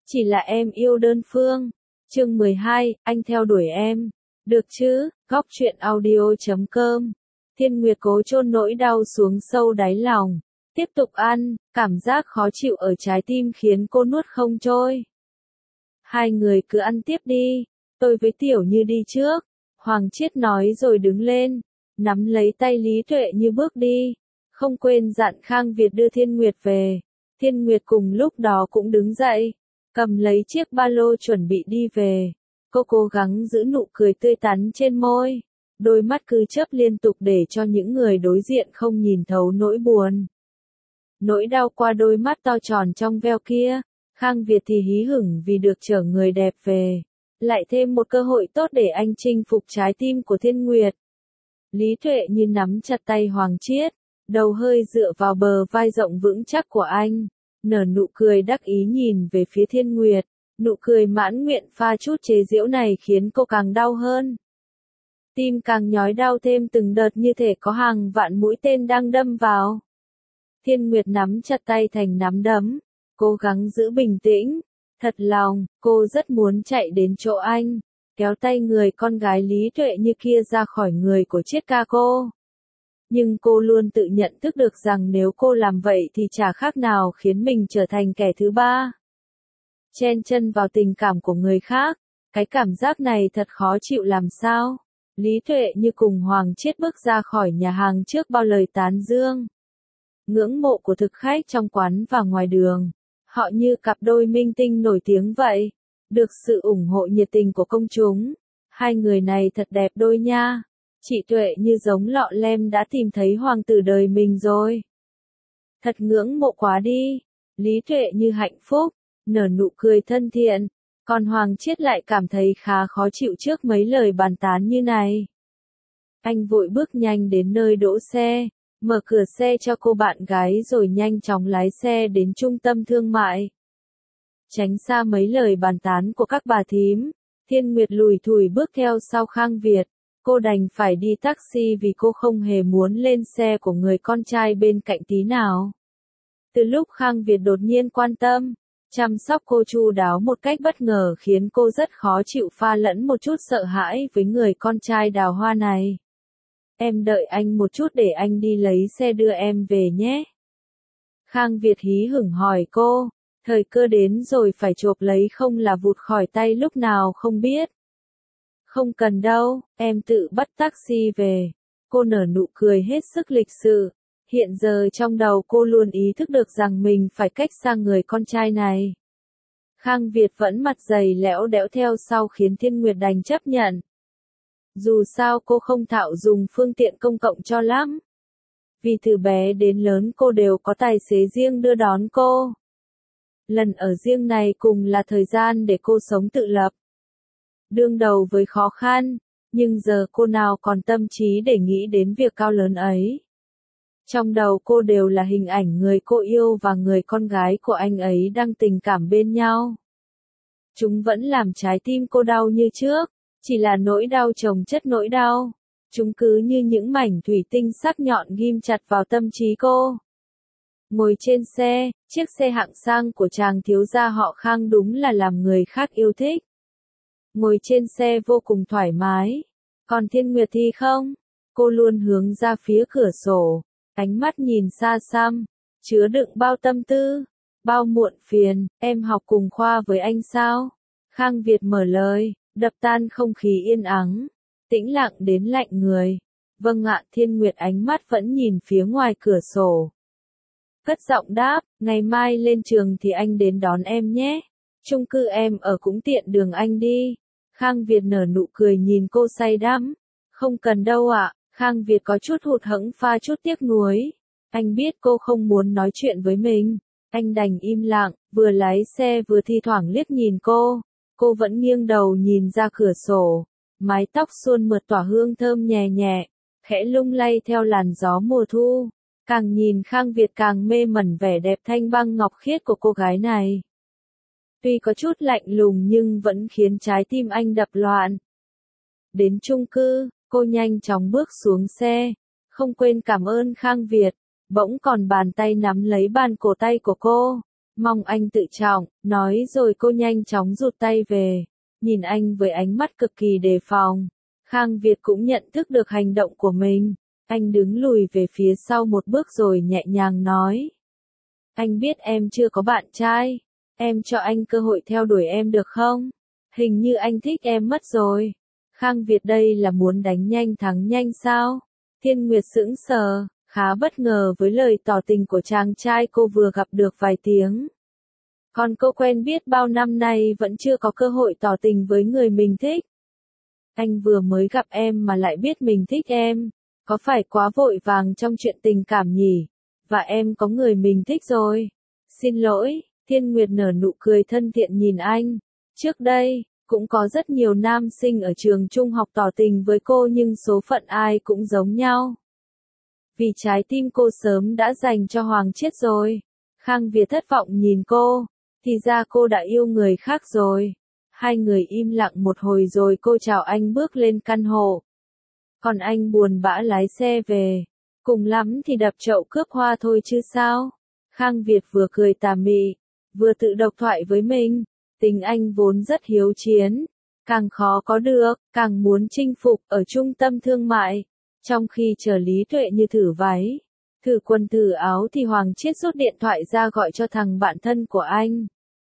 Chỉ là em yêu đơn phương. Chương 12, anh theo đuổi em. Được chứ, góc truyện audio.com. Thiên Nguyệt cố chôn nỗi đau xuống sâu đáy lòng. Tiếp tục ăn, cảm giác khó chịu ở trái tim khiến cô nuốt không trôi. Hai người cứ ăn tiếp đi, tôi với Tiểu Như đi trước. Hoàng Chiết nói rồi đứng lên, nắm lấy tay Lý Tuệ Như bước đi. Không quên dặn Khang Việt đưa Thiên Nguyệt về. Thiên Nguyệt cùng lúc đó cũng đứng dậy, cầm lấy chiếc ba lô chuẩn bị đi về. Cô cố gắng giữ nụ cười tươi tắn trên môi, đôi mắt cứ chớp liên tục để cho những người đối diện không nhìn thấu nỗi buồn. Nỗi đau qua đôi mắt to tròn trong veo kia, Khang Việt thì hí hửng vì được chở người đẹp về. Lại thêm một cơ hội tốt để anh chinh phục trái tim của Thiên Nguyệt. Lý Tuệ Như nắm chặt tay Hoàng Chiết, đầu hơi dựa vào bờ vai rộng vững chắc của anh, nở nụ cười đắc ý nhìn về phía Thiên Nguyệt. Nụ cười mãn nguyện pha chút chế giễu này khiến cô càng đau hơn. Tim càng nhói đau thêm từng đợt như thể có hàng vạn mũi tên đang đâm vào. Thiên Nguyệt nắm chặt tay thành nắm đấm, cố gắng giữ bình tĩnh. Thật lòng, cô rất muốn chạy đến chỗ anh, kéo tay người con gái Lý Tuệ Như kia ra khỏi người của Chiết ca cô. Nhưng cô luôn tự nhận thức được rằng nếu cô làm vậy thì chả khác nào khiến mình trở thành kẻ thứ ba. Chen chân vào tình cảm của người khác, cái cảm giác này thật khó chịu làm sao. Lý Tuệ Như cùng Hoàng Chiết bước ra khỏi nhà hàng trước bao lời tán dương, ngưỡng mộ của thực khách trong quán và ngoài đường. Họ như cặp đôi minh tinh nổi tiếng vậy, được sự ủng hộ nhiệt tình của công chúng. Hai người này thật đẹp đôi nha. Chị Tuệ Như giống lọ lem đã tìm thấy hoàng tử đời mình rồi. Thật ngưỡng mộ quá đi. Lý Tuệ Như hạnh phúc, nở nụ cười thân thiện, còn Hoàng Chiết lại cảm thấy khá khó chịu trước mấy lời bàn tán như này. Anh vội bước nhanh đến nơi đỗ xe, mở cửa xe cho cô bạn gái rồi nhanh chóng lái xe đến trung tâm thương mại. Tránh xa mấy lời bàn tán của các bà thím, Thiên Nguyệt lủi thủi bước theo sau Khang Việt. Cô đành phải đi taxi vì cô không hề muốn lên xe của người con trai bên cạnh tí nào. Từ lúc Khang Việt đột nhiên quan tâm, chăm sóc cô chu đáo một cách bất ngờ khiến cô rất khó chịu pha lẫn một chút sợ hãi với người con trai đào hoa này. Em đợi anh một chút để anh đi lấy xe đưa em về nhé. Khang Việt hí hửng hỏi cô, thời cơ đến rồi phải chộp lấy không là vụt khỏi tay lúc nào không biết. Không cần đâu, em tự bắt taxi về. Cô nở nụ cười hết sức lịch sự. Hiện giờ trong đầu cô luôn ý thức được rằng mình phải cách xa người con trai này. Khang Việt vẫn mặt dày lẽo đẽo theo sau khiến Thiên Nguyệt đành chấp nhận. Dù sao cô không thạo dùng phương tiện công cộng cho lắm. Vì từ bé đến lớn cô đều có tài xế riêng đưa đón cô. Lần ở riêng này cùng là thời gian để cô sống tự lập. Đương đầu với khó khăn, nhưng giờ cô nào còn tâm trí để nghĩ đến việc cao lớn ấy. Trong đầu cô đều là hình ảnh người cô yêu và người con gái của anh ấy đang tình cảm bên nhau. Chúng vẫn làm trái tim cô đau như trước, chỉ là nỗi đau chồng chất nỗi đau. Chúng cứ như những mảnh thủy tinh sắc nhọn ghim chặt vào tâm trí cô. Ngồi trên xe, chiếc xe hạng sang của chàng thiếu gia họ Khang đúng là làm người khác yêu thích. Ngồi trên xe vô cùng thoải mái. Còn Thiên Nguyệt thì không, cô luôn hướng ra phía cửa sổ, ánh mắt nhìn xa xăm, chứa đựng bao tâm tư, bao muộn phiền. Em học cùng khoa với anh sao? Khang Việt mở lời, đập tan không khí yên ắng, tĩnh lặng đến lạnh người. Vâng ạ. Thiên Nguyệt ánh mắt vẫn nhìn phía ngoài cửa sổ, cất giọng đáp, ngày mai lên trường thì anh đến đón em nhé. Chung cư em ở cũng tiện đường anh đi. Khang Việt nở nụ cười nhìn cô say đắm. Không cần đâu ạ. Khang Việt có chút hụt hẫng pha chút tiếc nuối. Anh biết cô không muốn nói chuyện với mình. Anh đành im lặng, vừa lái xe vừa thi thoảng liếc nhìn cô. Cô vẫn nghiêng đầu nhìn ra cửa sổ. Mái tóc suôn mượt tỏa hương thơm nhẹ nhẹ, khẽ lung lay theo làn gió mùa thu. Càng nhìn Khang Việt càng mê mẩn vẻ đẹp thanh băng ngọc khiết của cô gái này. Tuy có chút lạnh lùng nhưng vẫn khiến trái tim anh đập loạn. Đến chung cư, cô nhanh chóng bước xuống xe, không quên cảm ơn Khang Việt, bỗng còn bàn tay nắm lấy bàn cổ tay của cô. Mong anh tự trọng, nói rồi cô nhanh chóng rụt tay về, nhìn anh với ánh mắt cực kỳ đề phòng. Khang Việt cũng nhận thức được hành động của mình, anh đứng lùi về phía sau một bước rồi nhẹ nhàng nói. Anh biết em chưa có bạn trai, em cho anh cơ hội theo đuổi em được không? Hình như anh thích em mất rồi. Khang Việt đây là muốn đánh nhanh thắng nhanh sao? Thiên Nguyệt sững sờ, khá bất ngờ với lời tỏ tình của chàng trai cô vừa gặp được vài tiếng. Còn cô quen biết bao năm nay vẫn chưa có cơ hội tỏ tình với người mình thích. Anh vừa mới gặp em mà lại biết mình thích em, có phải quá vội vàng trong chuyện tình cảm nhỉ? Và em có người mình thích rồi. Xin lỗi, Thiên Nguyệt nở nụ cười thân thiện nhìn anh. Trước đây, cũng có rất nhiều nam sinh ở trường trung học tỏ tình với cô nhưng số phận ai cũng giống nhau. Vì trái tim cô sớm đã dành cho Hoàng Chiết rồi. Khang Việt thất vọng nhìn cô, thì ra cô đã yêu người khác rồi. Hai người im lặng một hồi rồi cô chào anh bước lên căn hộ. Còn anh buồn bã lái xe về. Cùng lắm thì đập chậu cướp hoa thôi chứ sao. Khang Việt vừa cười tà mị, vừa tự độc thoại với mình. Tính anh vốn rất hiếu chiến, càng khó có được, càng muốn chinh phục ở trung tâm thương mại. Trong khi chờ Lý Tuệ như thử váy, thử quần thử áo thì Hoàng Chiết rút điện thoại ra gọi cho thằng bạn thân của anh.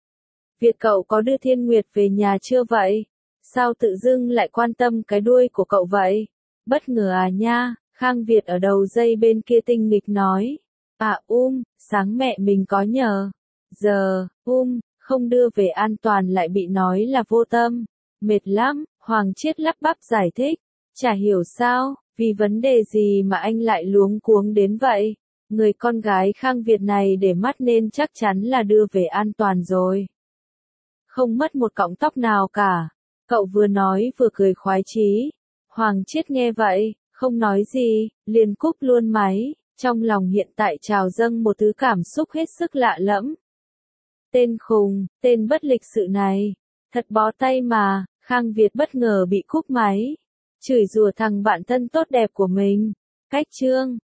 Việt cậu có đưa Thiên Nguyệt về nhà chưa vậy? Sao tự dưng lại quan tâm cái đuôi của cậu vậy? Bất ngờ à nha, Khang Việt ở đầu dây bên kia tinh nghịch nói. À sáng mẹ mình có nhờ. Giờ, không đưa về an toàn lại bị nói là vô tâm. Mệt lắm, Hoàng Chiết lắp bắp giải thích. Chả hiểu sao, vì vấn đề gì mà anh lại luống cuống đến vậy. Người con gái Khang Việt này để mắt nên chắc chắn là đưa về an toàn rồi. Không mất một cọng tóc nào cả. Cậu vừa nói vừa cười khoái chí. Hoàng Chiết nghe vậy, không nói gì, liền cúp luôn máy. Trong lòng hiện tại trào dâng một thứ cảm xúc hết sức lạ lẫm. Tên khùng, tên bất lịch sự này. Thật bó tay mà, Khang Việt bất ngờ bị cúp máy. Chửi rủa thằng bạn thân tốt đẹp của mình. Cách chương